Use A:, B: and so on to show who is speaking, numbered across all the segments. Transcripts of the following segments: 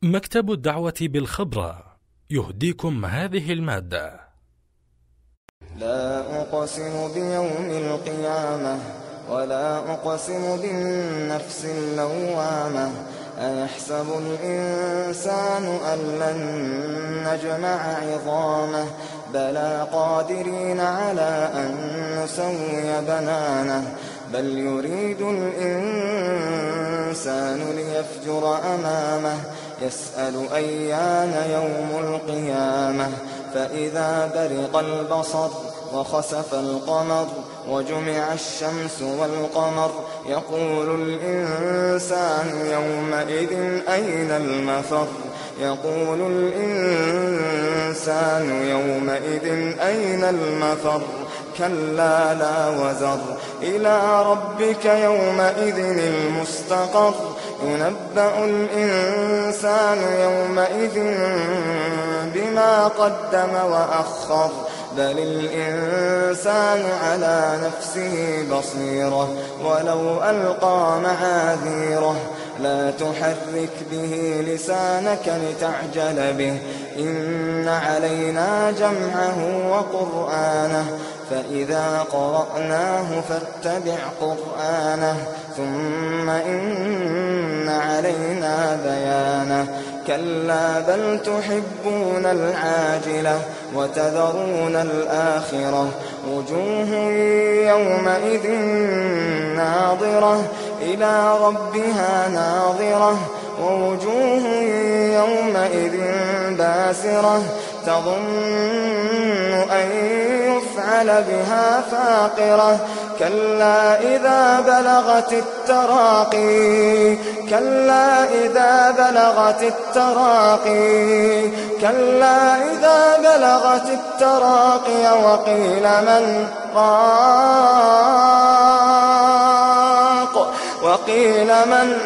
A: مكتب الدعوة بالخبرة يهديكم هذه المادة.
B: لا أقسم بيوم القيامة ولا أقسم بالنفس اللوامة أيحسب الإنسان أن لن نجمع عظامه بلى قادرين على أن نسوي بنانه بل يريد الإنسان ليفجر أمامه يسأل أيان يوم القيامة فإذا برق البصر وخسف القمر وجمع الشمس والقمر يقول الإنسان يومئذ أين المفر يقول الإنسان يومئذ أين المفر كلا لا وزر إلى ربك يومئذ المستقر ينبأ الإنسان يومئذ بما قدم وأخر بل الإنسان على نفسه بصيرة ولو ألقى معاذيره لا تحرك به لسانك لتعجل به إن علينا جمعه وقرآنه فإذا قرأناه فاتبع قرآنه ثم إن علينا بيانه كلا بل تحبون العاجلة وتذرون الآخرة وجوه يومئذ ناظرة إلى ربها ناظرة ووجوه يومئذ باسرة تظن أن يفعل بها فاقرة كلا إذا بلغت التراقي كلا إذا بلغت التراقي كلا إذا بلغت التراقي وقيل من راق وقيل من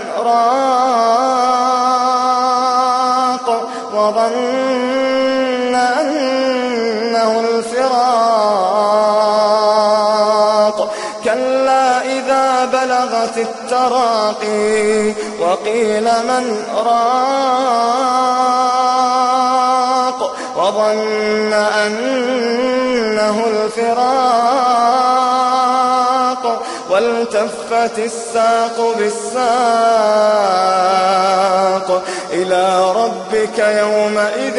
B: راق وظن أنه الفراق كلا إذا بلغت التراقي وقيل من راق وظن أنه الفراق والتفت الساق بالساق إلى ربك يومئذ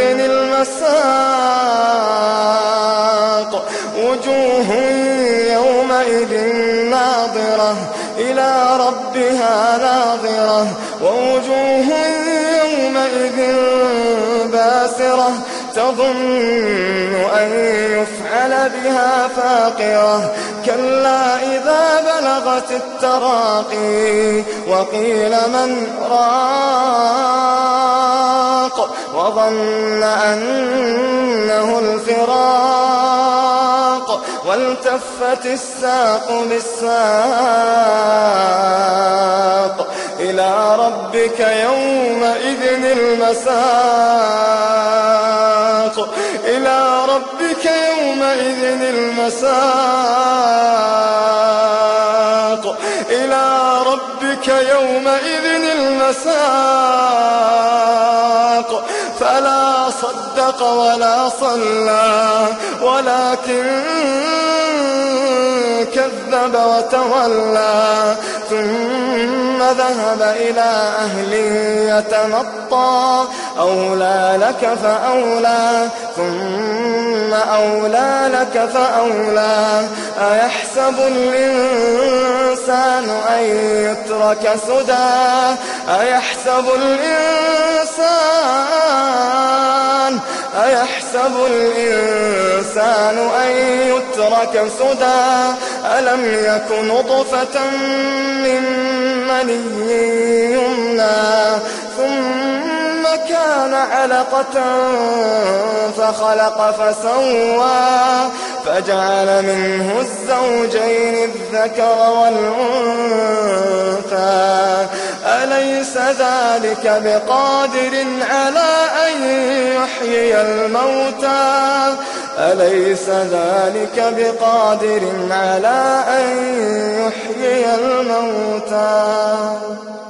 B: المساق وجوه يومئذ ناظرة إلى ربها ناظرة ووجوه يومئذ باسرة تظن أن يفعل بها فاقرة كلا إذا بلغت التراقي وقيل من راق وظن أنه الفراق والتفت الساق بالساق إلى ربك يومئذ المساق إلى ربك يومئذ المساق إلى ربك يومئذ المساق فلا صدق ولا صلى ولكن كذب وتولى ثم ذهب إلى أهله يتمطى أولى لك فأولى ثم أولى لك فأولى أيحسب الإنسان أن يترك سدى أيحسب الإنسان أن يترك سدى ألم يك نطفة من مني يمنى ثم كان علقة فخلق فسوى فجعل منه الزوجين الذكر والأنثى أليس ذلك بقادر على أن يحيي الموتى أليس ذلك بقادر على أن يحيي الموتى